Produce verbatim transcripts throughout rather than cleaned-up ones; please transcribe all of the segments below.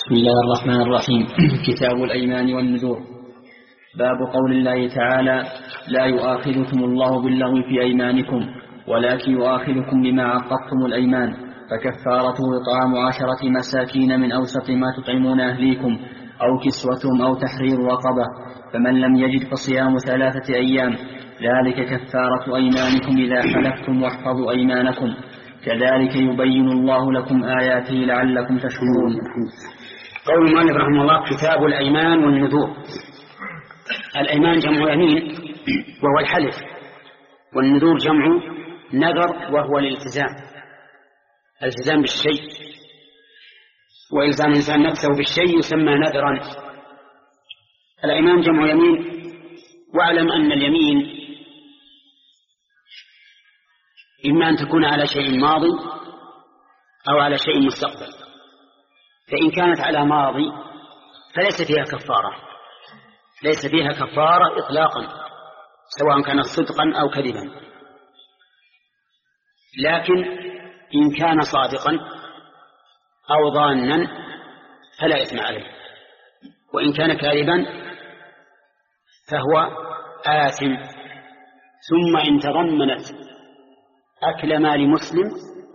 بسم الله الرحمن الرحيم. كتاب الأيمان والنذور. باب قول الله تعالى: لا يؤاخذكم الله باللغو في أيمانكم ولكن يؤاخذكم بما عقدتم الأيمان، فكفارته إطعام عشرة مساكين من أوسط ما تطعمون أهليكم أو كسوتهم أو تحرير رقبة، فمن لم يجد فصيام ثلاثة أيام، ذلك كفارة أيمانكم إذا حلفتم واحفظوا أيمانكم، كذلك يبين الله لكم آياته لعلكم تشكرون. قول المؤلف رحمه الله: كتاب الأيمان والنذور. الأيمان جمع يمين وهو الحلف، والنذور جمع نذر وهو الالتزام، الالتزام بالشيء، وإلزام الإنسان نفسه بالشيء يسمى نذرا. الأيمان جمع يمين، واعلم أن اليمين إما أن تكون على شيء ماضي أو على شيء مستقبل. فإن كانت على ماضي فليس فيها كفارة، ليس فيها كفارة إطلاقا، سواء كانت صدقا أو كذبا. لكن إن كان صادقا أو ظانا فلا إثم عليه، وإن كان كاذبا فهو آثم. ثم إن تضمنت أكل مال مسلم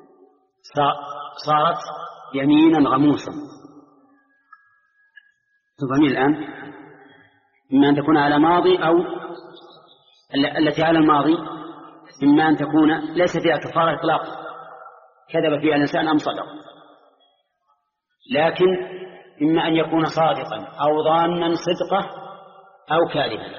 صارت يمينا غموسا. تفهمين الآن؟ إما أن تكون على ماضي أو التي على الماضي، إما أن تكون ليس فيها كفارة إطلاقا، كذب فيها الإنسان أم صدق، لكن إما أن يكون صادقا أو ظانا صدقه أو كاذبا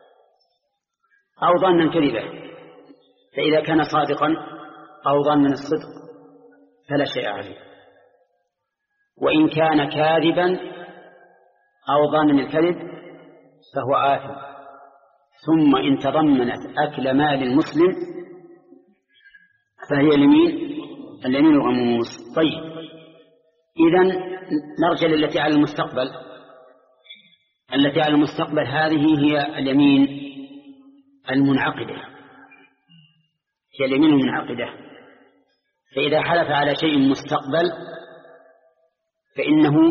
أو ظانا كذبا. فإذا كان صادقا أو ظانا الصدق فلا شيء عليه، وإن كان كاذبا أو ظانا الكذب فهو آثم. ثم إن تضمنت أكل مال المسلم فهي اليمين اليمين الغموس. طيب، إذن نرجع للتي على المستقبل. التي على المستقبل هذه هي اليمين المنعقدة، هي اليمين المنعقدة. فإذا حلف على شيء مستقبل فإنه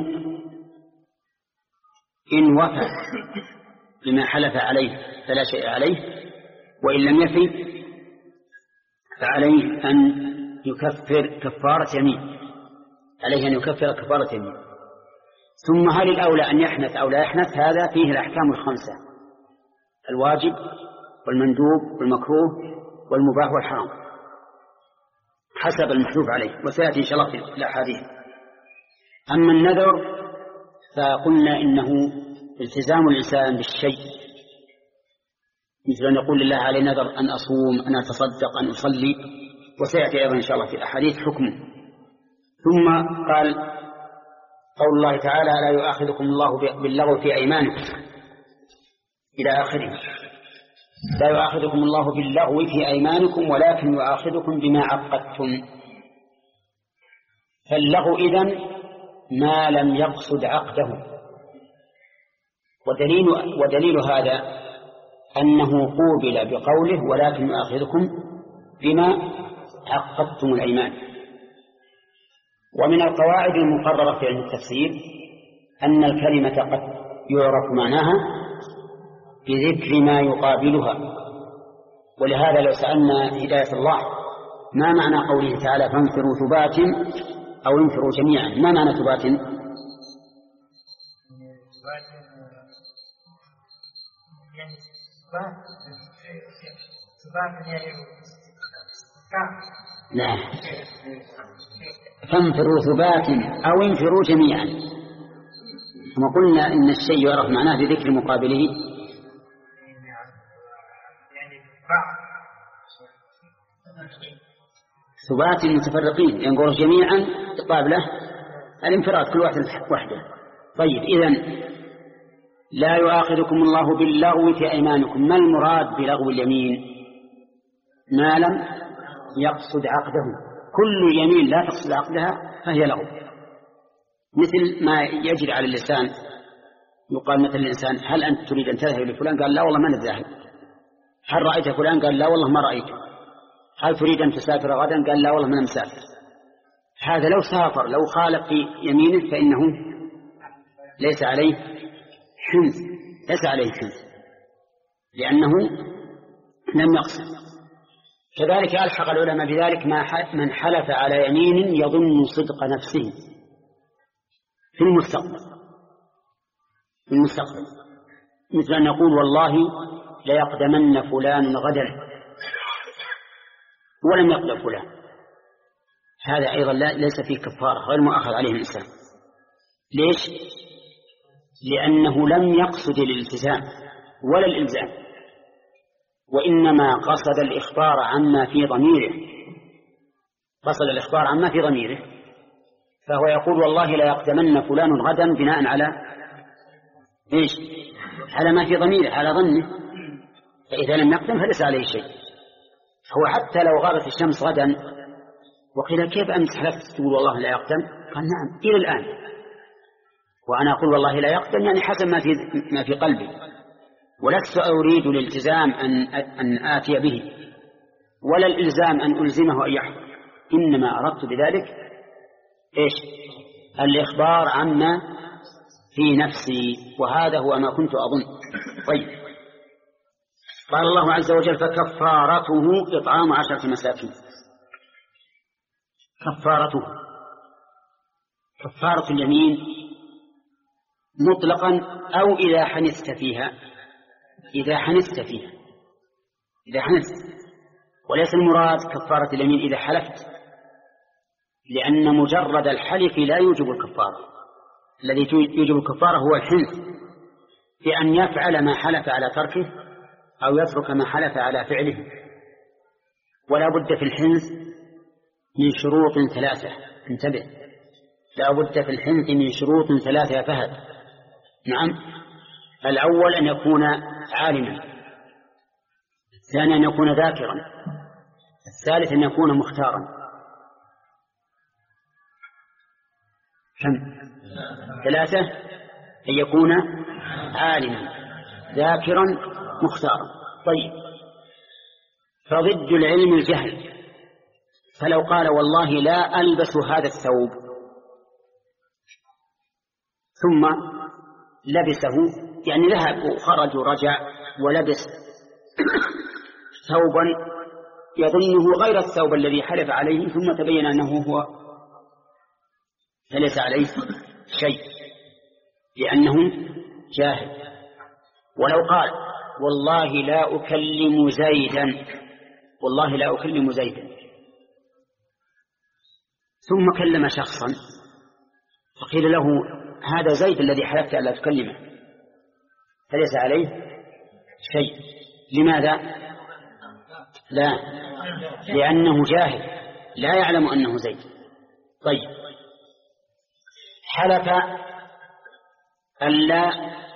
إن وفى بما حلف عليه فلا شيء عليه، وإن لم يفي فعليه أن يكفر كفارة يمين، عليه أن يكفر كفارة يمين. ثم هل الأولى أن يحنث أو لا يحنث؟ هذا فيه الأحكام الخمسة: الواجب والمندوب والمكروه والمباح والحرام، حسب المحلوف عليه، وسيأتي إن شاء الله في الأحاديث. أما النذر فقلنا إنه التزام الإنسان بالشيء، مثل أن يقول لله علي نذر أن أصوم، أن أتصدق، أن أصلي، وسيأتي أيضا إن شاء الله في الأحاديث حكمه. ثم قال قول الله تعالى: لا يؤاخذكم الله باللغو في أيمانكم إلى آخره. لا يؤاخذكم الله باللغو في أيمانكم ولكن يؤاخذكم بما عقدتم. فاللغو إذن ما لم يقصد عقده، ودليل, ودليل هذا أنه قوبل بقوله: ولكن يؤاخذكم بما عقدتم الأيمان. ومن القواعد المقررة في علم التفسير أن الكلمة قد يعرف معناها بذكر ما يقابلها. ولهذا لو سألنا هداية الله ما معنى قوله تعالى: فانفروا ثبات أو انفروا جميعا، ما معنى ثبات؟ لا، فانفروا ثبات أو انفروا جميعا. كما قلنا إن الشيء يعرف معناه بذكر مقابله. ثبات المتفرقين ينقر جميعا قابله الانفراد، كل واحد وحده. طيب، إذن لا يؤاخذكم الله باللغو في أيمانكم. ما المراد بلغو اليمين؟ ما لم يقصد عقده. كل يمين لا تقصد عقدها فهي لغو. مثل ما يجري على اللسان، يقال مثل الإنسان: هل أنت تريد أن تذهب لفلان؟ قال: لا والله ما نذهب. هل رأيت فلان؟ قال: لا والله ما رأيته. هل تريد أن تسافر غدا؟ قال: لا والله ما مسافر. هذا لو سافر، لو خالف في يمينه فإنه ليس عليه حنث، ليس عليه حنث لأنه لم يقسم. كذلك ألحق العلماء بذلك من حلف على يمين يظن صدق نفسه في المستقبل في المستقبل مثل أن يقول والله ليقدمن فلان غدا ولم يقدم فلان، هذا أيضا ليس فيه كفارة، غير مؤاخذ عليه الإنسان. ليش؟ لأنه لم يقصد الالتزام ولا الإلزام، وإنما قصد الإخبار عما في ضميره، قصد الإخبار عما في ضميره، فهو يقول والله لا يقدمن فلان غدا بناء على إيش؟ على ما في ضميره، على ظنه، فإذا لم يقدم فليس عليه شيء. هو حتى لو غابت الشمس غدا وقيل كيف أنت حلفت تقول والله لا يقدم؟ قال نعم إلى الآن، وأنا أقول والله لا يقدم يعني حسب ما في ما في قلبي، ولست أريد الالتزام أن أن آتي به ولا الإلزام أن ألزمه أن يحضر، إنما أردت بذلك إيش؟ الإخبار عما في نفسي، وهذا هو ما كنت أظن. طيب، قال الله عز وجل فكفارته إطعام عشرة مساكين. كفارته كفارة اليمين مطلقا أو إذا حنثت فيها، إذا حنثت فيها إذا حنثت وليس المراد كفارة اليمين إذا حلفت، لأن مجرد الحلف لا يوجب الكفارة، الذي يوجب الكفارة هو الحنث بأن يفعل ما حلف على تركه أو يترك ما حلف على فعله. ولا بد في الحنث من شروط ثلاثة، انتبه، لا بد في الحنث من شروط ثلاثة يا فهد. نعم، الأول أن يكون عالما، الثاني أن يكون ذاكرا، الثالث أن يكون مختارا. كم؟ ثلاثة، أن يكون عالما ذاكرا مختارا. طيب، فضد العلم الجهل، فلو قال والله لا ألبس هذا الثوب ثم لبسه، يعني ذهب وخرج ورجع ولبس ثوبا يظنه غير الثوب الذي حلف عليه ثم تبين أنه هو، فليس عليه شيء لأنه جاهل. ولو قال والله لا أكلم زيدا، والله لا أكلم زيدا، ثم كلم شخصا فقيل له هذا زيد الذي حلفت ألا تكلمه، فليس عليه شيء. لماذا؟ لا، لأنه جاهل لا يعلم أنه زيد. طيب، حلف ألا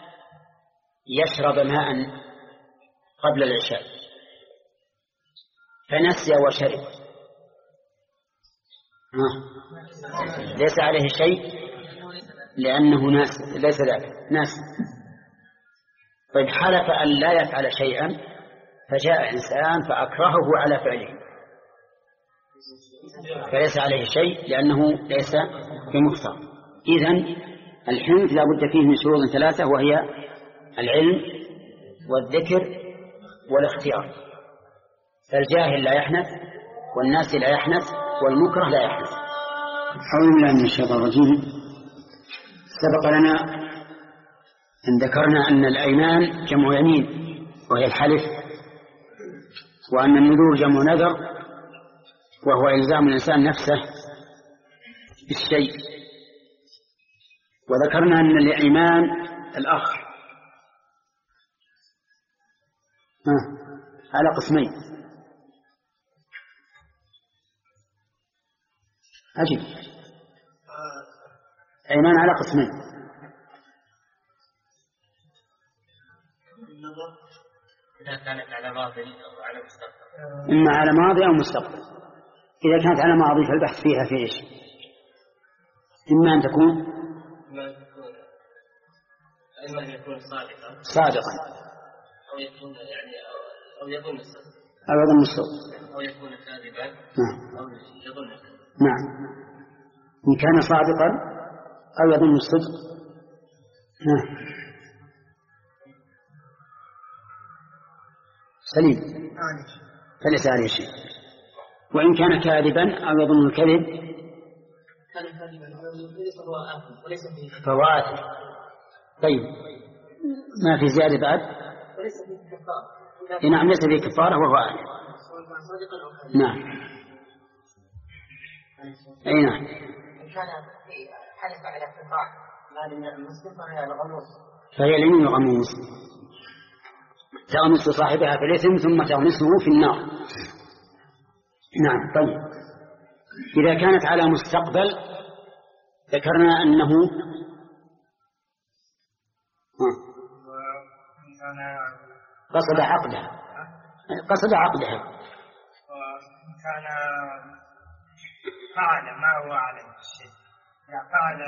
يشرب ماء قبل العشاء فنسي وشرب، آه. ليس عليه شيء لأنه ناس، ليس ذلك ناس. طيب، حلف أن لا يفعل شيئا فجاء إنسان فأكرهه على فعله فليس عليه شيء لأنه ليس بمختار. إذن الحنث لا بد فيه من شروط ثلاثة، وهي العلم والذكر والاختيار. فالجاهل لا يحنث، والناس لا يحنث، والمكره لا يحنث. أعوذ بالله من الشيطان الرجيم. سبق لنا أن ذكرنا أن الأيمان جمع يمين وهي الحلف، وأن النذور جمع نذر وهو إلزام الإنسان نفسه بالشيء. وذكرنا أن الإيمان الأخ على قسمين. أجل، إيمان على قسمين، إذا كانت على ماضي أو على مستقبل، إما على ماضي أو مستقبل. إذا كانت على ماضي فالبحث فيها في إيش؟ إما أن تكون إما أن يكون صادقا صادقا أو يكون يعني أو يظن الصدق أو يظن الصدق أو يكون كاذبا نعم. أو يظن الصدق. نعم، إن كان صادقا أو يظن الصدق سليم فليس عليه شيء. وإن كان كاذبا أو يظن الكذب فهو آثم. طيب ما في زيادة بعد؟ نعم ليس فيه كفارة وهو آثم. نعم أي نعم. إن كان حلف على كفارة مال المسلم فهي الغموس، فهي اليمين الغموس تغمس صاحبها في الإثم ثم تغمسه في النار. نعم. طيب إذا كانت على مستقبل ذكرنا أنه قصد عقدها قصد عقدها كان فعل ما هو عليه الشيء فعل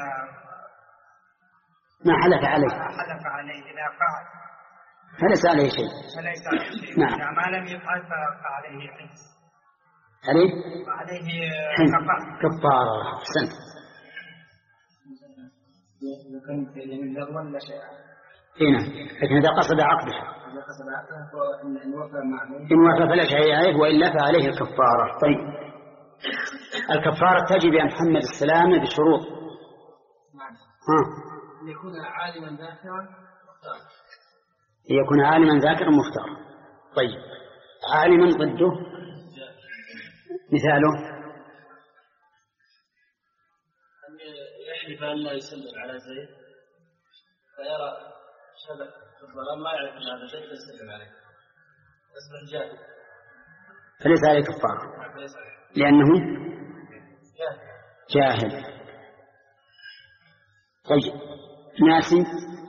ما حلف عليه حلف عليه إذا فعل فليس عليه شيء. فليس عليه شيء. نعم. إذا ما لم يفعل فعليه حنس عليه عليه كفارة. أحسنت. هنا لكن إذا قصد عقدها إن وفى فلا شيء عليه وإلا فعليه الكفارة. طيب الكفارة تجب يا محمد السلام بشروط. ها يكون عالما ذاكرا مختارا. يكون عالما ذاكرا مختارا. طيب عالما ضده مثاله يحلف أن لا يسلم على زيد فيرى شبك في الظلام ما يعرف أن هذا زيد يسلم عليه اسم الجاهل فليس عليه كفارة لأنه جاهل. طيب ناسي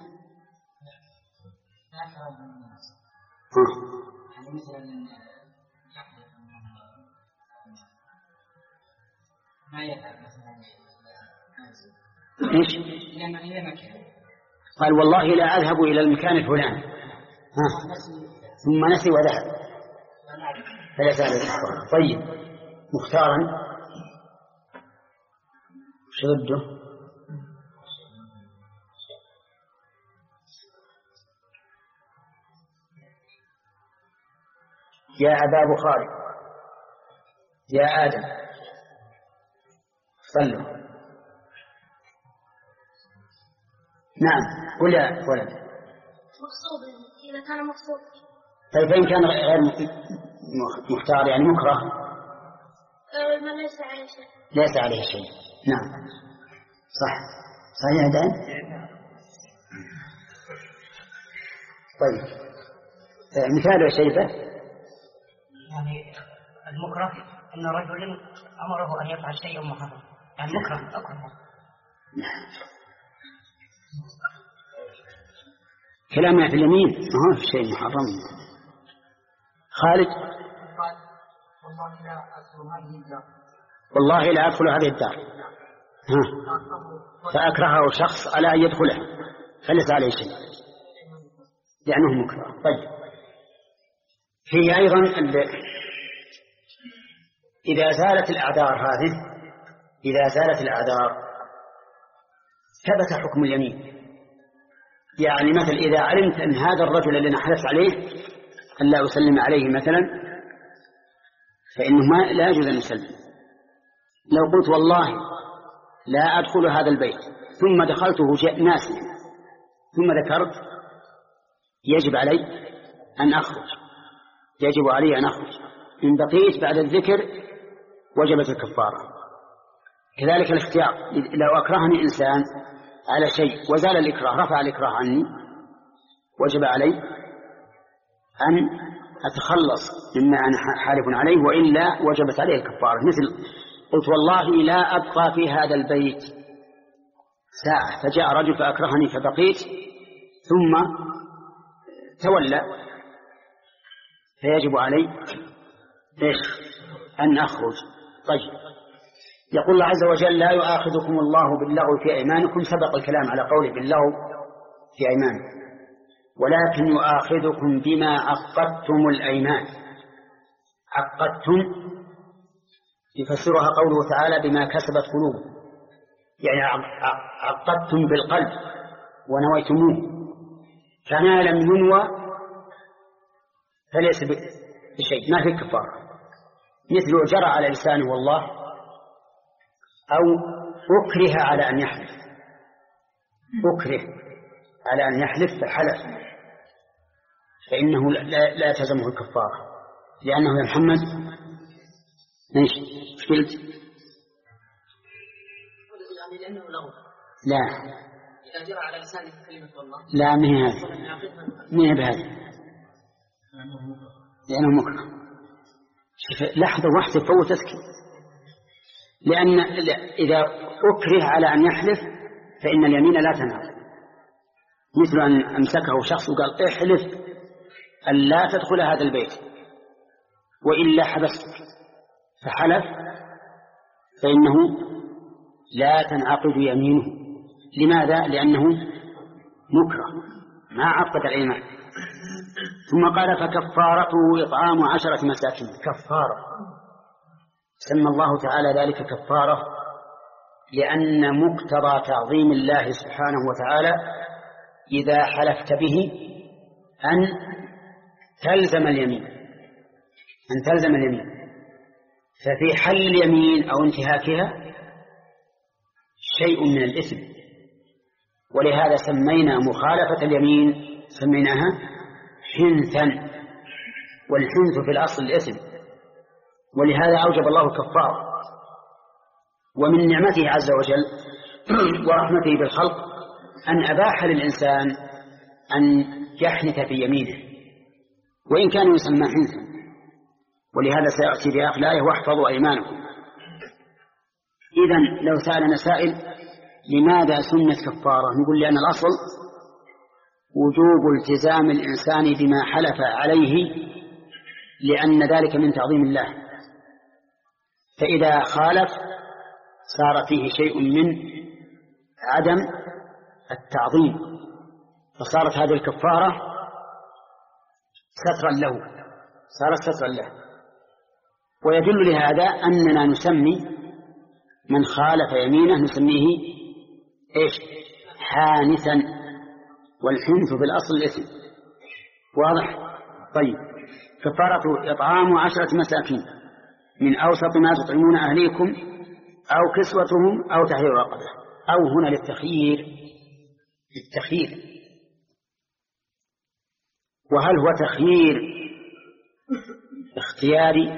ما يفعل مثلا إيش؟ قال والله لا أذهب إلى المكان الفلاني ثم نسي وذهب فليس عليه كفارة. طيب مختارا وش ضده؟ يا أبا بخاري يا آدم صلوا. نعم ولا ولد مقصود إذا كان مقصود. طيب فإن كان غير مختار يعني مكره ما ليس عليه شيء ليس عليه شيء. نعم صح صحيح دان. طيب مثال يا شيبة يعني المكره أن رجل أمره أن يفعل شيء محرم يعني مكره أكره. كلامنا في اليمين ما هو في شيء محرم. خالد والله لا أدخل هذه الدار ها. فأكرهه شخص على أن يدخلها فليس عليه شيء لأنه مكره. طيب فيه أيضا إذا زالت الأعذار هذه إذا زالت الأعذار ثبت حكم اليمين. يعني مثل إذا علمت أن هذا الرجل الذي حلفت عليه أن لا أسلم عليه مثلا فإنه ما لا يجوز أن يسلم. لو قلت والله لا أدخل هذا البيت ثم دخلته ناسا ثم ذكرت يجب علي أن أخرج يجب علي أن أخرج. إن بقيت بعد الذكر وجبت الكفارة. كذلك الاختيار لو أكرهني إنسان على شيء وزال الإكراه رفع الإكراه عني وجب علي أن أتخلص مما أنا حالف عليه وإلا وجبت عليه الكفارة. مثل قلت والله لا أبقى في هذا البيت ساعة فجاء رجل فأكرهني فبقيت ثم تولى فيجب علي إيش أن أخرج. طيب يقول الله عز وجل لا يؤاخذكم الله باللغو في أيمانكم. سبق الكلام على قوله باللغو في أيمانكم ولكن يؤاخذكم بما عقدتم الأيمان. عقدتم يفسرها قوله تعالى بما كسبت قلوبكم يعني عقدتم بالقلب ونويتموه كما لم ينوى فليس بشيء، ما في كفارة. مثل جرى على لسانه والله، أو أكره على أن يحلف، أكره على أن يحلف فحلف، فإنه لا, لا تلزمه الكفارة، لأنه يا محمد ايش قلت؟ يعني لأنه لغو. لا إذا جرى على لسانه كلمة والله لا، ما هي هذه، ما هي بهذه، لأنه مكره. لحظة واحدة فوتتك، لأن إذا أكره على أن يحلف فإن اليمين لا تنعقد، مثل أن أمسكه شخص وقال احلف أن لا تدخل هذا البيت وإلا حبستك، فحلف، فإنه لا تنعقد يمينه. لماذا؟ لأنه مكره، ما عقد الأيمان. ثم قال فكفارته إطعام عشرة مساكين. كفارة سمى الله تعالى ذلك كفارة لأن مقتضى تعظيم الله سبحانه وتعالى إذا حلفت به أن تلزم اليمين، أن تلزم اليمين. ففي حل اليمين أو انتهاكها شيء من الإثم، ولهذا سمينا مخالفة اليمين سميناها حنثا، والحنث في الأصل الإثم، ولهذا أوجب الله كفارة. ومن نعمته عز وجل ورحمته بالخلق أن أباح للإنسان أن يحنث في يمينه وإن كان يسمى حنثا، ولهذا سيأتي بآخر الآية واحفظوا أيمانكم. إذن لو سألنا سائل لماذا سنت كفارة، نقول لأن الأصل وجوب التزام الإنسان بما حلف عليه، لأن ذلك من تعظيم الله، فإذا خالف صار فيه شيء من عدم التعظيم، فصارت هذه الكفارة سترا له، صارت سترا له. ويدل لهذا أننا نسمي من خالف يمينه نسميه إيش؟ حانثا، والحنث في الأصل الإثم. واضح؟ طيب، كفارة إطعام عشرة مساكين من أوسط ما تطعمون أهليكم أو كسوتهم أو تحرير رقبة، أو هنا للتخيير، للتخيير. وهل هو تخيير اختياري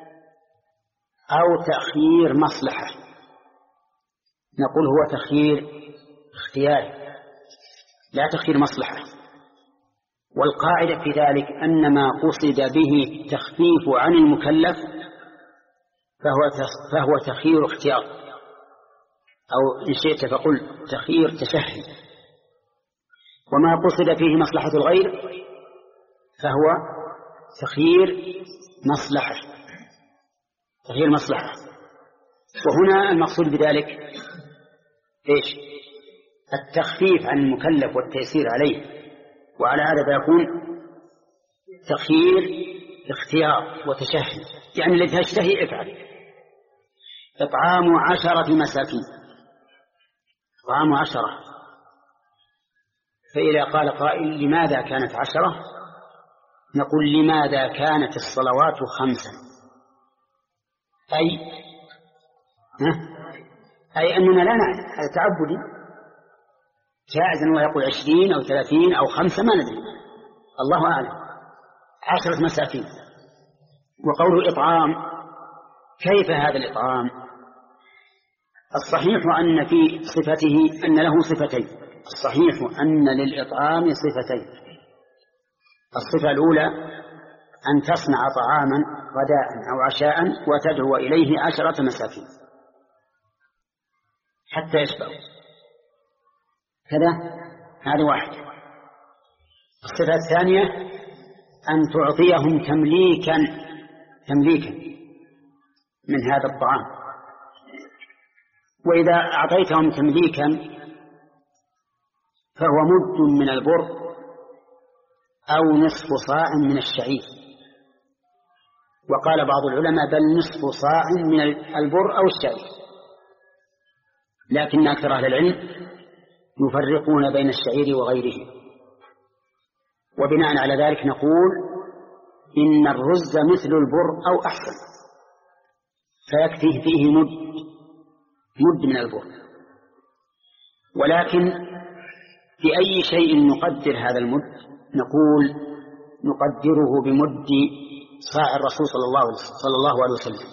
أو تخيير مصلحة؟ نقول هو تخيير اختياري لا تخيير مصلحة. والقاعدة في ذلك أن ما قصد به التخفيف عن المكلف فهو فهو تخيير اختيار، أو إن شئت فقل تخيير تشهي. وما قصد فيه مصلحة الغير فهو تخيير مصلحة، تخيير مصلحة. وهنا المقصود بذلك إيش؟ التخفيف عن المكلف والتيسير عليه، وعلى هذا فيكون تخيير اختيار وتشهي، يعني الذي تشتهي افعل. إطعام عشرة مساكين، إطعام عشرة، فإذا قال قائل لماذا كانت عشرة؟ نقول لماذا كانت الصلوات خمسا، أي أي أننا لا نعلم، هذا تعبدي جائز أنه يقول عشرين أو ثلاثين أو خمسة، ما ندري، الله أعلم. عشرة مساكين. وقوله إطعام، كيف هذا الإطعام؟ الصحيح أن في صفته أن له صفتين، الصحيح أن للإطعام صفتين. الصفة الأولى أن تصنع طعاما غداء أو عشاء وتدعو إليه عشرة مساكين حتى يشبعوا، كذا، هذا واحد. الصفة الثانية أن تعطيهم تمليكا تمليكا من هذا الطعام، وإذا أعطيتهم تمليكا فهو مد من البر أو نصف صاع من الشعير، وقال بعض العلماء بل نصف صاع من البر أو الشعير، لكن أكثر أهل العلم يفرقون بين الشعير وغيره. وبناء على ذلك نقول إن الرز مثل البر أو أحسن، فيكفيه فيه مد مد من البر. ولكن بأي شيء نقدر هذا المد؟ نقول نقدره بمد صاع الرسول صلى الله صلى الله عليه وسلم،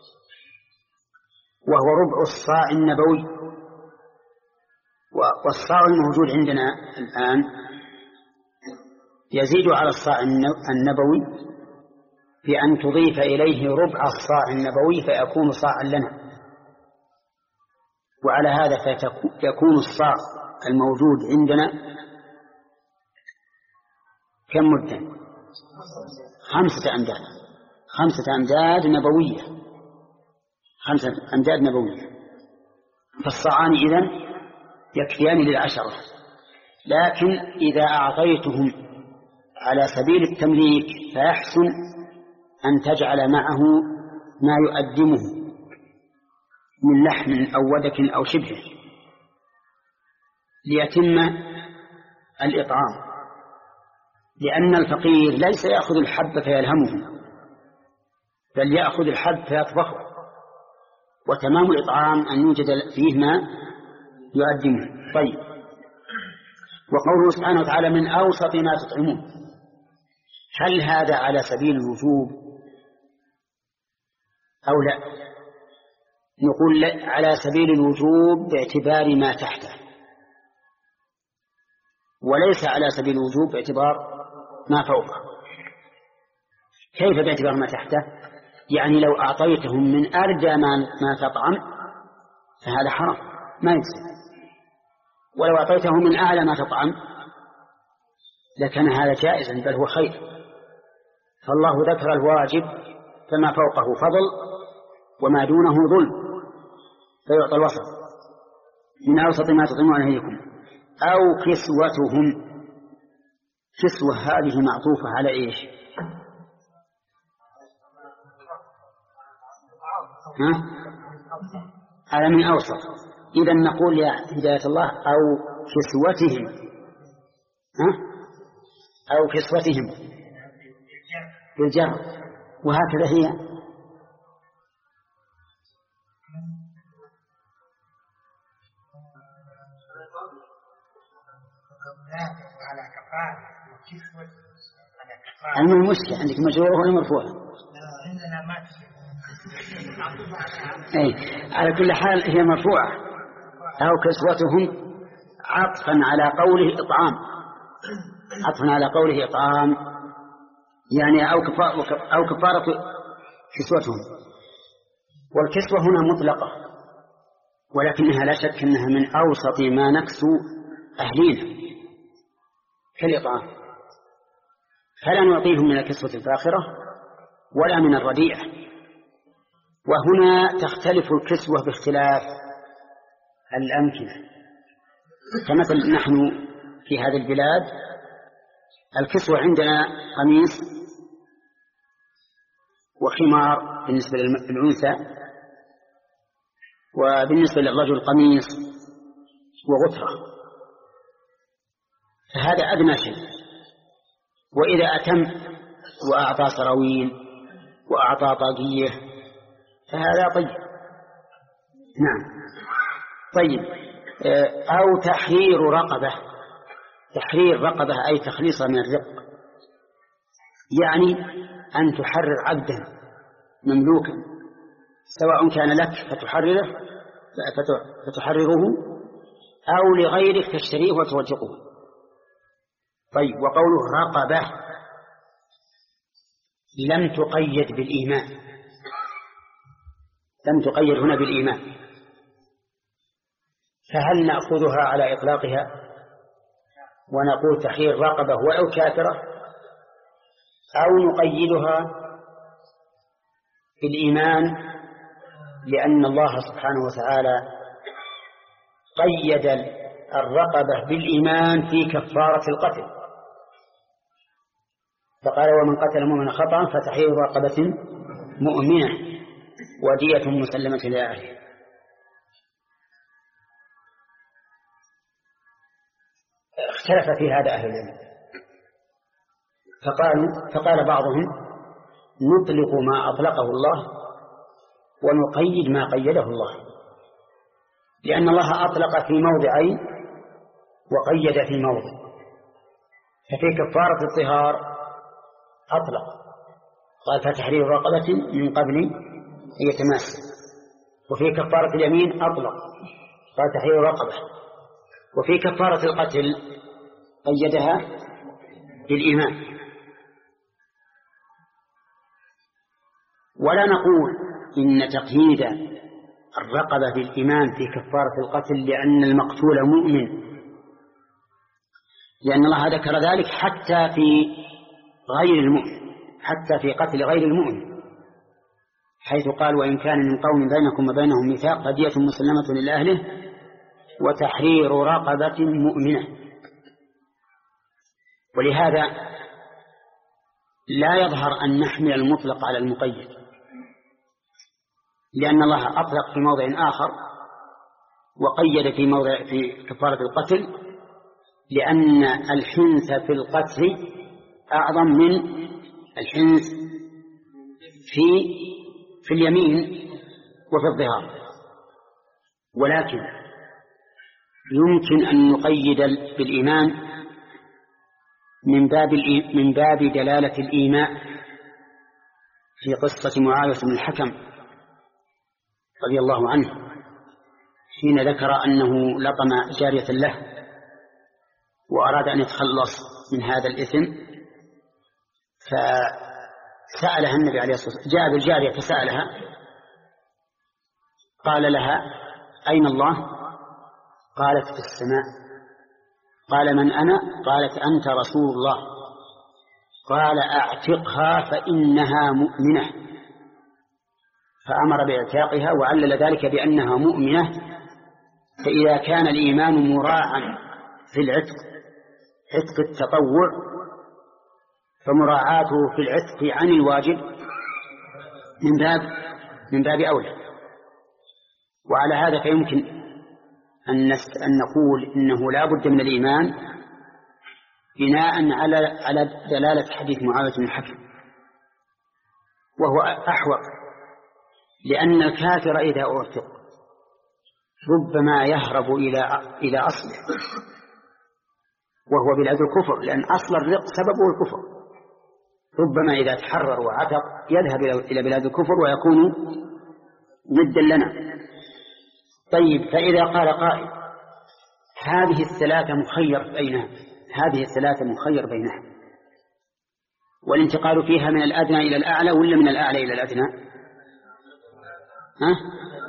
وهو ربع الصاع النبوي. والصاع الموجود عندنا الآن يزيد على الصاع النبوي في أن تضيف إليه ربع الصاع النبوي فيكون صاعا لنا. وعلى هذا فيكون الصاع الموجود عندنا كم مدة؟ خمسة أمداد خمسة أمداد نبوية خمسة أمداد نبوية. فالصاعان إذن يكفيان للعشرة. لكن إذا أعطيتهم على سبيل التمليك فيحسن أن تجعل معه ما يؤدمه من لحم أو ودك أو شبهه ليتم الإطعام، لأن الفقير ليس يأخذ الحب فيلهمه، بل يأخذ الحب فيطبخه، وتمام الإطعام أن يوجد فيه ما يؤدمه. طيب، وقوله سبحانه وتعالى من أوسط ما تطعمون، هل هذا على سبيل الوجوب أو لا؟ نقول لا، على سبيل الوجوب باعتبار ما تحته، وليس على سبيل الوجوب باعتبار ما فوقه. كيف باعتبار ما تحته؟ يعني لو أعطيتهم من أرجى ما تطعم فهذا حرام ما يجزي، ولو أعطيته من أعلى ما تطعم لكان هذا جائزا بل هو خير. فالله ذكر الواجب فما فوقه فضل وما دونه ظلم فيعطى الوسط. من أوسط ما تطعمون أهليكم أو كسوتهم. كسوة هذه معطوفة على إيش؟ ها؟ على من أوسط. إذا نقول يا هداية الله أو كسوتهم، ها؟ أو كسوتهم بالجر، وهكذا هي. علم المشكلة عندك مجرور ولا مرفوع؟ عندنا ما أي على كل حال هي مرفوعة. أو كسوتهم عطفا على قوله إطعام، عطفا على قوله إطعام يعني أو كفارة أو كفارة كسوتهم. والكسوة هنا مطلقة، ولكنها لا شك أنها من أوسط ما نكسو أهلينا كالإطعام، فلا نعطيهم من الكسوة الفاخرة ولا من الرديئة. وهنا تختلف الكسوة باختلاف الأمكنة. كمثل نحن في هذه البلاد الكسوة عندنا قميص وخمار بالنسبة للأنثى، وبالنسبة للرجل قميص وغترة، فهذا أدنى شيء. وإذا أتم وأعطى سراويل وأعطى طاقية فهذا طيب. نعم طيب. أو تحرير رقبة. تحرير رقبة أي تخليصها من الرق، يعني أن تحرر عبدا مملوكا سواء كان لك فتحرره فتحرره أو لغيرك تشتريه وتوثقه. طيب، وقوله رقبة لم تقيد بالإيمان، لم تقيد هنا بالإيمان، فهل نأخذها على إطلاقها ونقول تحرير رقبة ولو كافرة، أو نقيدها بالإيمان لأن الله سبحانه وتعالى قيد الرقبة بالإيمان في كفارة القتل، فقال ومن قتل مؤمنا خطأ فتحرير رقبة مؤمنة ودية مسلمة لأهله. اختلف في هذا أهل العلم، فقالوا فقال بعضهم نطلق ما أطلقه الله ونقيد ما قيده الله، لأن الله أطلق في موضعين وقيد في موضع. ففي كفارة الطهار أطلق قال فتحرير رقبة من قبل أن يتماس، وفي كفارة اليمين أطلق قال تحرير رقبة، وفي كفارة القتل قيدها بالإيمان. ولا نقول إن تقييد الرقبة بالإيمان في كفارة القتل لأن المقتول مؤمن، لأن الله ذكر ذلك حتى في غير المؤمن، حتى في قتل غير المؤمن، حيث قال وإن كان من قوم بينكم وبينهم ميثاق فدية مسلمة لأهله وتحرير رقبة مؤمنة. ولهذا لا يظهر أن نحمل المطلق على المقيد، لأن الله أطلق في موضع آخر وقيد في موضع في كفارة القتل، لأن الحنث في القتل أعظم من الحنث في في اليمين وفي الظهار. ولكن يمكن أن نقيد بالإيمان من باب من باب دلالة الإيماء في قصة معاوية بن الحكم رضي الله عنه حين ذكر أنه لطم جارية له وأراد أن يتخلص من هذا الإثم، فسألها النبي عليه الصلاة والسلام، جاء بالجارية فسألها قال لها أين الله؟ قالت في السماء. قال من أنا؟ قالت أنت رسول الله. قال أعتقها فإنها مؤمنة، فأمر باعتاقها وعلل ذلك بأنها مؤمنة. فإذا كان الإيمان مراعا في العتق عتق التطوع فمراعاته في العتق عن الواجب من باب من باب أولى. وعلى هذا فيمكن أن أن نقول إنه لا بد من الإيمان بناء على على دلالة حديث معاوية بن الحكم، وهو أحوط، لأن الكافر إذا أعتق ربما يهرب إلى إلى أصله وهو بلاد الكفر، لأن أصل الرق سببه الكفر. ربما إذا تحرر وعتق يذهب إلى بلاد الكفر ويكون ضدا لنا. طيب، فإذا قال قائل هذه الثلاثة مخير بينها هذه الثلاثة مخير بينها والانتقال فيها من الأدنى إلى الأعلى ولا من الأعلى إلى الأدنى؟ ها؟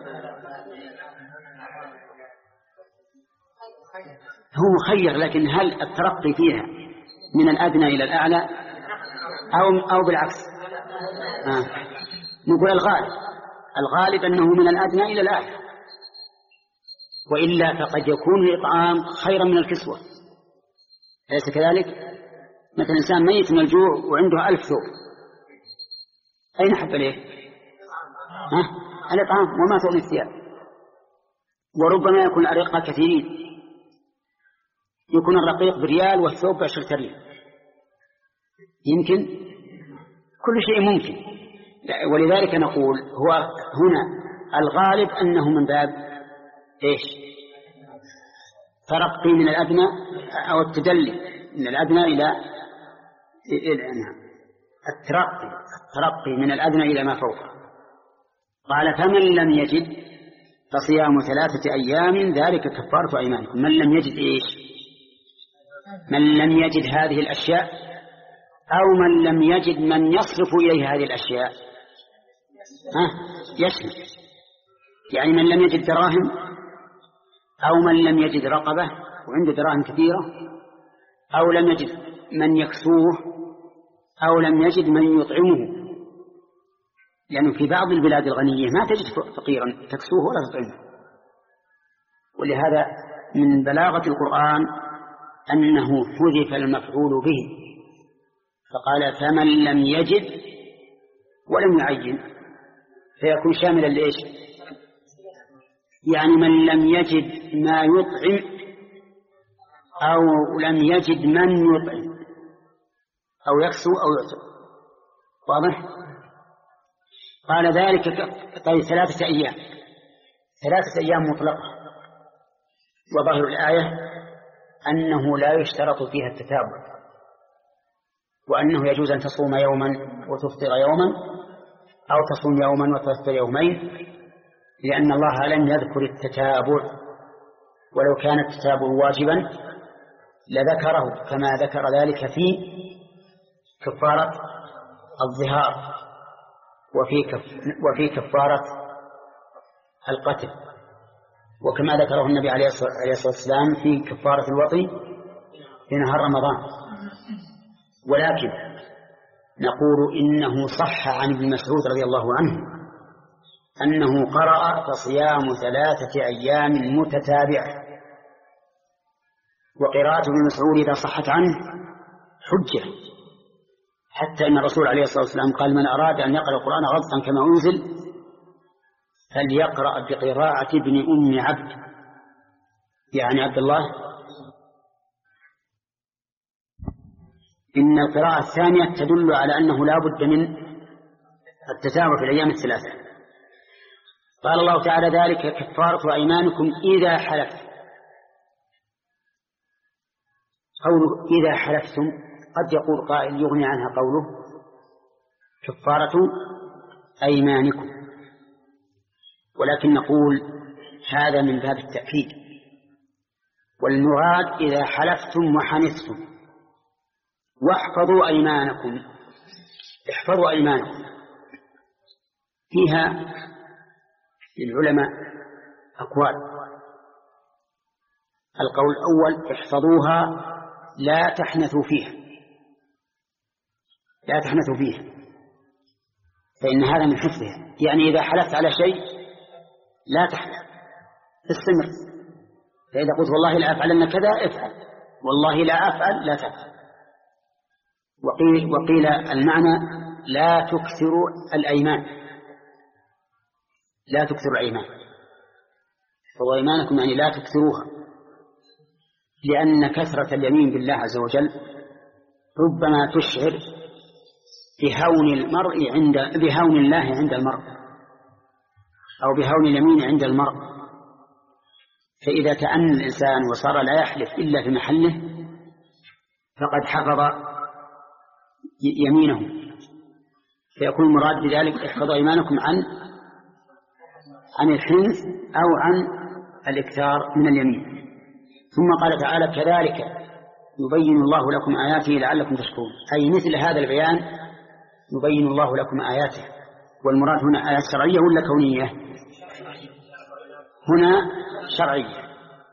هو مخير، لكن هل الترقي فيها من الأدنى إلى الأعلى أو أو بالعكس؟ آه. نقول الغالب الغالب أنه من الأدنى إلى الأعلى، وإلا فقد يكون الإطعام خيرا من الكسوة، أليس كذلك؟ مثلا إنسان ميت من الجوع وعنده ألف ثوب، أين حب ليه؟ ها؟ الإطعام وما تؤمن الثياب. وربما يكون الأرقة كثيرين، يكون الرقيق بريال والثوب بعشرة ريال، يمكن كل شيء ممكن. ولذلك نقول هو هنا الغالب أنه من باب إيش؟ ترقي من الأدنى أو التدلي من الأدنى إلى الترقي الترقي من الأدنى إلى ما فوقه. قال فمن لم يجد فصيام ثلاثة أيام ذلك كفارة أيمانكم. من لم يجد إيش؟ من لم يجد هذه الأشياء، أو من لم يجد من يصرف إليه هذه الأشياء، ها يشمل، يعني من لم يجد دراهم، أو من لم يجد رقبة وعنده دراهم كثيرة، أو لم يجد من يكسوه، أو لم يجد من يطعمه، لأنه يعني في بعض البلاد الغنية ما تجد فقيرا تكسوه ولا تطعمه. ولهذا من بلاغة القرآن أنه حذف المفعول به، فقال فمن لم يجد ولم يعين، فيكون شاملا لإيش؟ يعني من لم يجد ما يطعم أو لم يجد من يطعم أو يكسو أو يعتق. واضح؟ قال ذلك طيب ثلاثة أيام، ثلاثة أيام مطلقة، وظاهر الآية أنه لا يشترط فيها التتابع، وأنه يجوز أن تصوم يوما وتفطر يوما أو تصوم يوما وتفطر يومين، لأن الله لم يذكر التتابع، ولو كان التتابع واجبا لذكره كما ذكر ذلك في كفارة الظهار وفي كف وفي كفارة القتل، وكما ذكره النبي عليه الصلاة والسلام في كفارة الوطي في نهار رمضان. ولكن نقول إنه صح عن ابن مسعود رضي الله عنه أنه قرأ فصيام ثلاثة أيام متتابعة، وقراءة ابن مسعود إذا صحت عنه حجة، حتى إن الرسول عليه الصلاة والسلام قال: من أراد أن يقرأ القرآن غضا كما أنزل فليقرأ بقراءة ابن أم عبد، يعني عبد الله. إن القراءة الثانية تدل على أنه لا بد من التتابع في الأيام الثلاثة. قال الله تعالى: ذلك كفارة أيمانكم إذا حلفتم. قوله إذا حلفتم قد يقول قائل يغني عنها قوله كفارة أيمانكم، ولكن نقول هذا من باب التأكيد، والمراد إذا حلفتم وحنثتم. واحفظوا أيمانكم، احفظوا أيمانكم فيها للعلماء أقوال. القول الأول: احفظوها لا تحنثوا فيها، لا تحنثوا فيها، فإن هذا من حفظها. يعني إذا حلفت على شيء لا تحلف، استمر. فإذا قلت والله لا أفعلن كذا افعل، والله لا أفعل لا تفعل. وقيل, وقيل المعنى لا تكثروا الأيمان، لا تكثروا الأيمان، احفظوا أيمانكم يعني لا تكثروها، لأن كثرة اليمين بالله عز وجل ربما تشعر بهون المرء عند بهون الله عند المرء، أو بهون اليمين عند المرء. فإذا تأنى الإنسان وصار لا يحلف إلا في محله فقد حفظ يمينه، فيكون المراد بذلك احفظوا أيمانكم عن عن الحنث أو عن الإكثار من اليمين. ثم قال تعالى: كذلك يبين الله لكم آياته لعلكم تشكرون، أي مثل هذا البيان يبين الله لكم آياته. والمراد هنا آيات شرعية ولا كونية؟ هنا شرعية.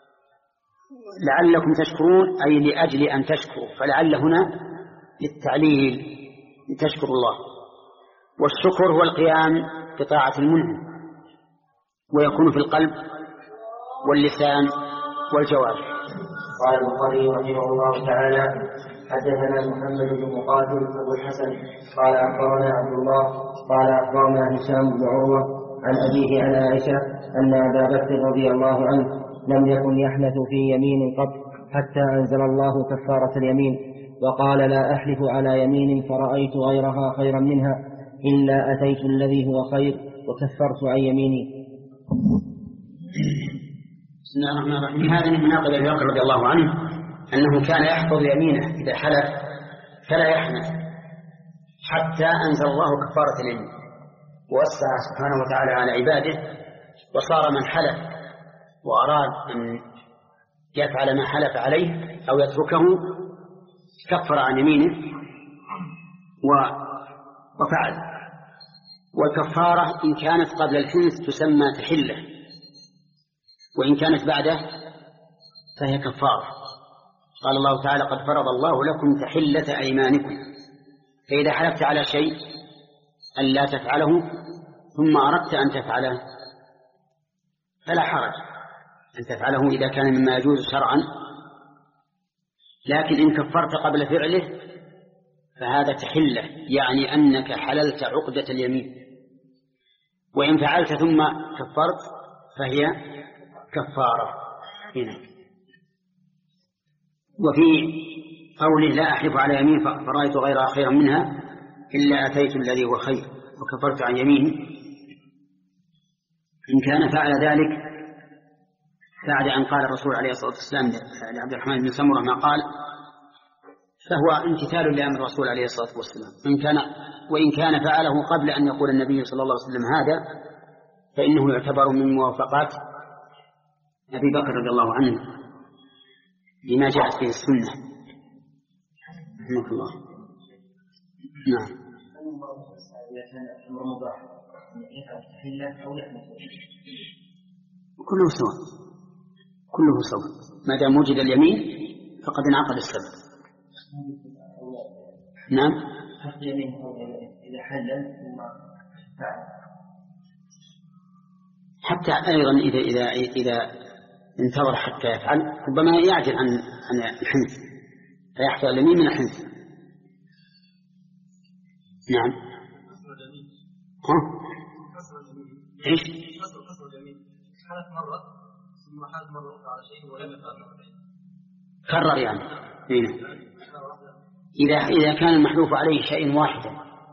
لعلكم تشكرون أي لأجل أن تشكروا، فلعل هنا للتعليل لتشكر الله. والشكر هو القيام بطاعة المنعم، ويكون في القلب واللسان والجوارح. قال البخاري رحمه الله تعالى: حدثنا محمد بن مقاتل أبو الحسن قال أخبرنا عبد الله قال أخبرنا هشام بن عروة عن أبيه عن عائشة أن أبا بكر رضي الله عنه لم يكن يحنث في يمين قط حتى أنزل الله كفارة اليمين، وقال: لا أحلف على يمين فرأيت غيرها خيرا منها إلا أتيت الذي هو خير وكفرت عن يميني. بسم الله الرحمن الرحيم. هذا من مناقب أبي بكر رضي الله عنه أنه كان يحفظ يمينه إذا حلف فلا يحنث حتى أنزل الله كفارة اليمين، ووسع سبحانه وتعالى على عباده، وصار من حلف وأراد أن يفعل ما حلف عليه أو يتركه كفر عن يمينه وفعل. والكفارة إن كانت قبل الحنث تسمى تحلة، وإن كانت بعده فهي كفارة. قال الله تعالى: قد فرض الله لكم تحلة أيمانكم. فإذا حلفت على شيء أن لا تفعله ثم أردت أن تفعله فلا حرج أن تفعله إذا كان مما يجوز شرعا، لكن إن كفرت قبل فعله فهذا تحلة، يعني أنك حللت عقدة اليمين. وإن فعلت ثم كفرت فهي كفارة. هنا وفي قوله لا أحلف على يمين فرأيت غيرها خيرا منها إلا أتيت الذي هو خير وكفرت عن يمينه، إن كان فعل ذلك بعد أن قال الرسول عليه الصلاة والسلام لعبد الرحمن بن سمرة ما قال فهو امتثال لأمر الرسول عليه الصلاة والسلام، إن كان وإن كان فعله قبل أن يقول النبي صلى الله عليه وسلم هذا فإنه يعتبر من موافقات أبي بكر رضي الله عنه لما جاءت فيه السنة. رحمه الله. نعم. كله سواء كله سواء ما دام وجد اليمين فقد انعقد السبب. نعم. حتى أيضا إذا إذا إذا انتظر حتى يفعل ربما يعجل عن عن الحنث فيحصل اليمين من الحنث. نعم. ها؟ إيش؟ حلف مرة ثم حلف مرة أخرى على شيء ولم يفعل كرر يعني. هنا. إذا إذا كان المحلوف عليه شيء واحدا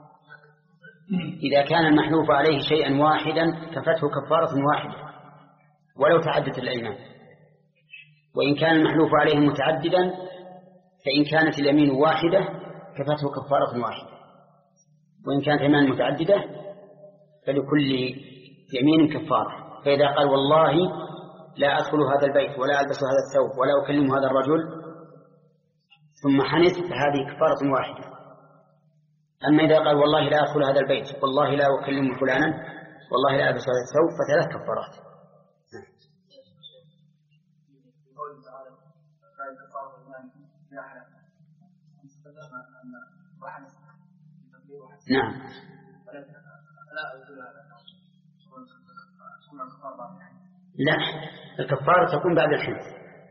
إذا كان المحلوف عليه شيئا واحدا كفته كفارة واحدة ولو تعدت الأيمان، وإن كان المحلوف عليه متعددا فإن كانت اليمين واحدة كفته كفارة واحدة، وإن كانت الأيمان متعددة فلكل يمين كفارة. فإذا قال والله لا أدخل هذا البيت ولا ألبس هذا الثوب ولا أكلم هذا الرجل ثم حنث فهذه كفارة واحدة. أما إذا قال والله لا أدخل هذا البيت والله لا أكلم فلانا والله لا ألبس هذا الثوب فثلاث كفارات. نعم. لا الكفارة تكون بعد الحنث،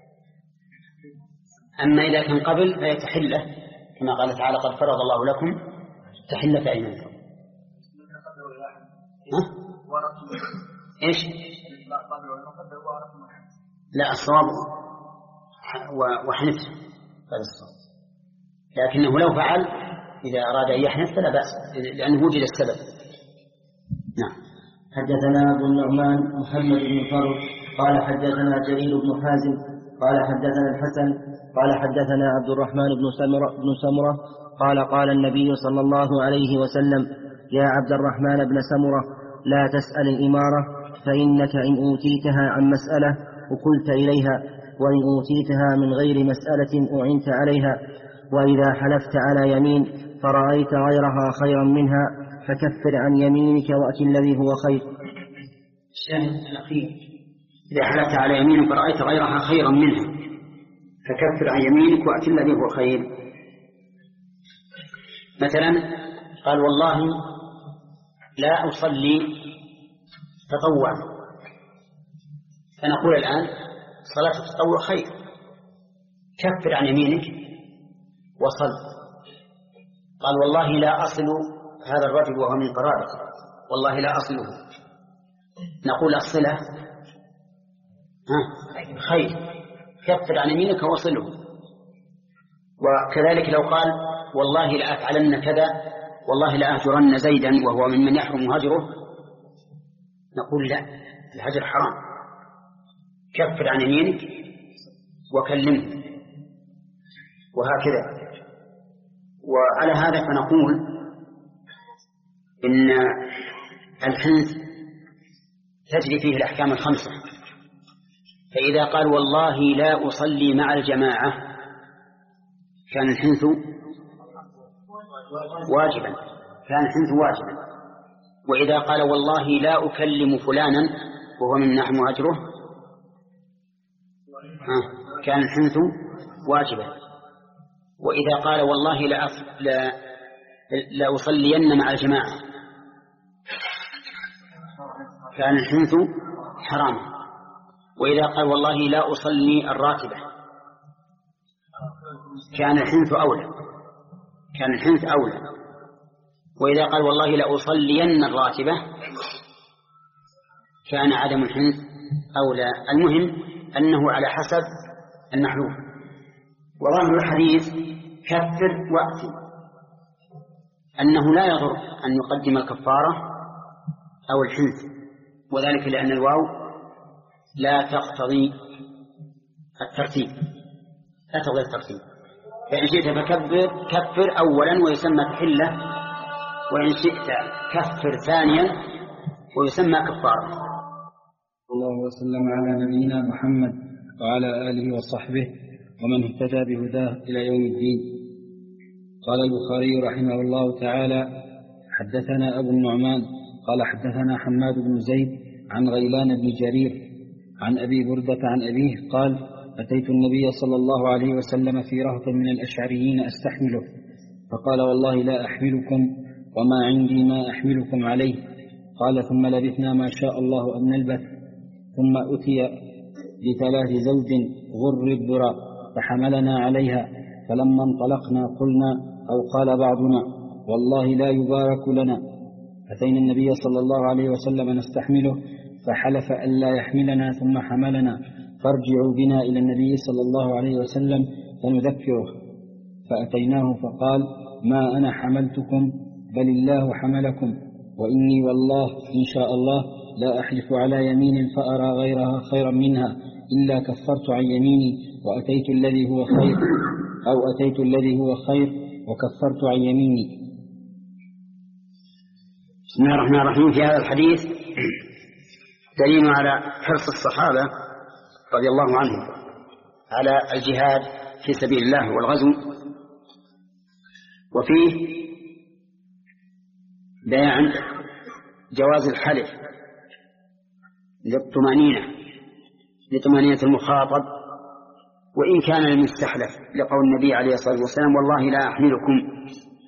أما إذا كان قبل فهي تحلة كما قال تعالى قد فرض الله لكم تحلة أيمانكم. إيش؟ لا الصواب وحنث هذا الصواب، لكنه لو فعل إذا أراد أن يحنث فلا بأس لأنه وجد السبب. نعم. حدثنا أبو النعمان محمد بن فرد قال حدثنا جرير بن حازم قال حدثنا الحسن قال حدثنا عبد الرحمن بن سمرة, بن سمرة قال قال النبي صلى الله عليه وسلم يا عبد الرحمن بن سمرة لا تسأل الإمارة فإنك إن أوتيتها عن مسألة وكلت إليها وإن أوتيتها من غير مسألة أعنت عليها وإذا حلفت على يمين فرأيت غيرها خيرا منها فكفر عن يمينك وأت الذي هو خير. الشاهد الأخير إذا حلفت على يمينك فرأيت غيرها خيرا منها فكفر عن يمينك وأت الذي هو خير. مثلا قال والله لا أصلي تطوعا فنقول الآن صلاة التطوع خير كفر عن يمينك وصل. قال والله لا أصل هذا الرجل وهو من قرابتي والله لا أصله نقول الصلة خير كفر عن يمينك وصله. وكذلك لو قال والله لا أفعلن كذا والله لا أهجرن زيدا وهو ممن يحرم هجره نقول لا الهجر حرام كفر عن يمينك وكلمه وهكذا. وعلى هذا فنقول إن الحنث تجري فيه الأحكام الخمسة. فإذا قال والله لا أصلي مع الجماعة كان الحنث واجبا كان الحنث واجبا. وإذا قال والله لا أكلم فلانا وهو من نحو هجره كان الحنث واجبا. وإذا قال والله لا, لا, لا أصلين مع الجماعة كان الحنث حراما. وإذا قال والله لا أصلي الراتبة كان الحنث أولى كان الحنث أولى. وإذا قال والله لا أصلين الراتبة كان عدم الحنث أولى. المهم أنه على حسب المحلوف. وظاهر الحديث كفر وأتي، أنه لا يضر أن يقدم الكفارة أو الحنث، وذلك لأن الواو لا تقتضي الترتيب، لا تقتضي الترتيب. فإن شئت فكبر كفر أولا ويسمى تحلة، وإن شئت كفر ثانيا ويسمى كفارة. الله وسلم على نبينا محمد وعلى آله وصحبه ومن اهتدى بهداه إلى يوم الدين. قال البخاري رحمه الله تعالى: حدثنا أبو النعمان قال حدثنا حماد بن زيد عن غيلان بن جرير عن أبي بردة عن أبيه قال: أتيت النبي صلى الله عليه وسلم في رهط من الأشعريين أستحمله، فقال: والله لا أحملكم وما عندي ما أحملكم عليه. قال: ثم لبثنا ما شاء الله أن نلبث، ثم أتي بثلاث زوج غر الذرى فحملنا عليها، فلما انطلقنا قلنا أو قال بعضنا: والله لا يبارك لنا. أتينا النبي صلى الله عليه وسلم نستحمله فحلف ألا يحملنا ثم حملنا، فارجعوا بنا إلى النبي صلى الله عليه وسلم فنذكره. فأتيناه فقال: ما أنا حملتكم بل الله حملكم، وإني والله إن شاء الله لا أحلف على يمين فأرى غيرها خيرا منها إلا كفرت عن يميني وأتيت الذي هو خير، أو أتيت الذي هو خير وكفرت عن يميني. بسم الله الرحمن الرحيم. في هذا الحديث دليل على حرص الصحابة رضي الله عنهم على الجهاد في سبيل الله والغزو، وفيه بيان جواز الحلف للطمأنينة لطمأنينة المخاطب، وإن كان المستحلف، لقول النبي عليه الصلاة والسلام: والله لا أحملكم.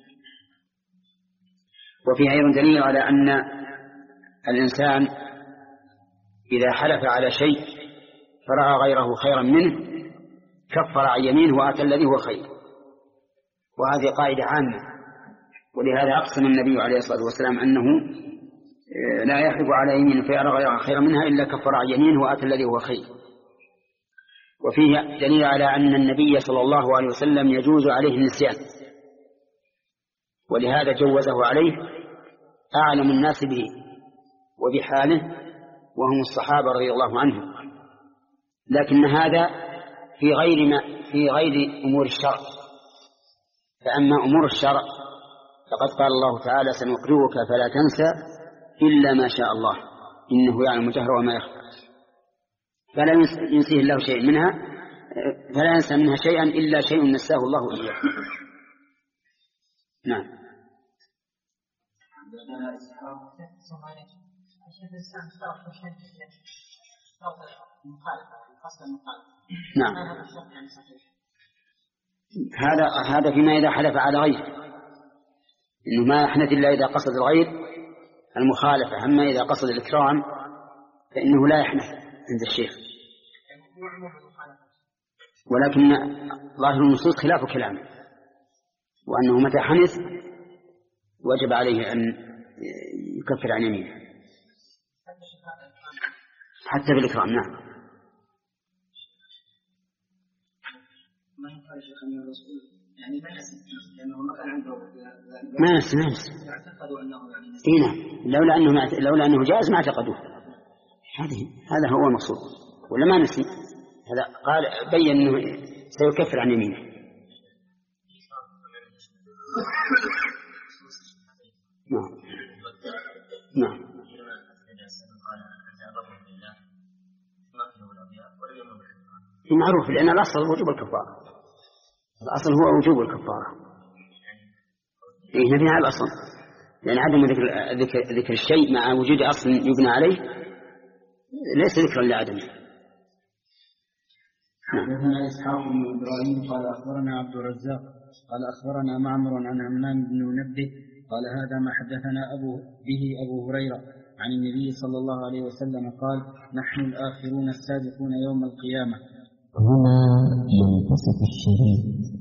وفيه أيضا دليل على أن الإنسان إذا حلف على شيء فرأى غيره خيرا منه كفر عن يمينه وآتى الذي هو خير، وهذه قاعدة عامة، ولهذا أقسم النبي عليه الصلاة والسلام أنه لا يحلف على يمينه فيرى غيره خيرا منها إلا كفر عن يمينه وآتى الذي هو خير. وفيه دليل على أن النبي صلى الله عليه وسلم يجوز عليه النسيان، ولهذا جوزه عليه أعلم الناس به وبحاله وهم الصحابة رضي الله عنهم، لكن هذا في غير ما في غير أمور الشرع. فأما أمور الشرع فقد قال الله تعالى: سنقرئك فلا تنسى إلا ما شاء الله إنه يعلم الجهر وما يخفى، فلا ينسيه الله شيء منها، فلا ينسى منها شيئا إلا شيء نساه الله إياه. نعم. نعم. هذا هذا فيما إذا حلف على غيره، إنه ما يحنث إلا إذا قصد الغير المخالفة، أما إذا قصد الإكرام فإنه لا يحنث عند الشيخ. ولكن ظاهر النصوص خلاف كلامه، وأنه متى حنث وجب عليه أن يكفر عن يمينه حتى بالإكرام. نعم. يعني ما نسي لأنه ما كان عنده ما نسي ما نسي اعتقدوا أنه يعني نسي. إيه نعم. لولا أنه ما لولا أنه جائز ما اعتقدوه. هذه هذا هو المقصود، ولا ما نسي. هذا قال بين أنه سيكفر عن يمينه. نعم نعم. معروف، لأن الأصل وجوب الكفارة، الأصل هو وجوب الكفارة. إيه نبي على الأصل، لأن عدم ذكر, ذكر, ذكر الشيء مع وجود أصل يبنى عليه ليس ذكرا لعدمه. حدثنا إسحاق بن إبراهيم قال أخبرنا عبد الرزاق قال أخبرنا معمر عن عمام بن منبه قال هذا ما حدثنا أبو به أبو هريرة عن النبي صلى الله عليه وسلم قال: نحن الآخرون السابقون يوم القيامة. هنا ينتصف الشريط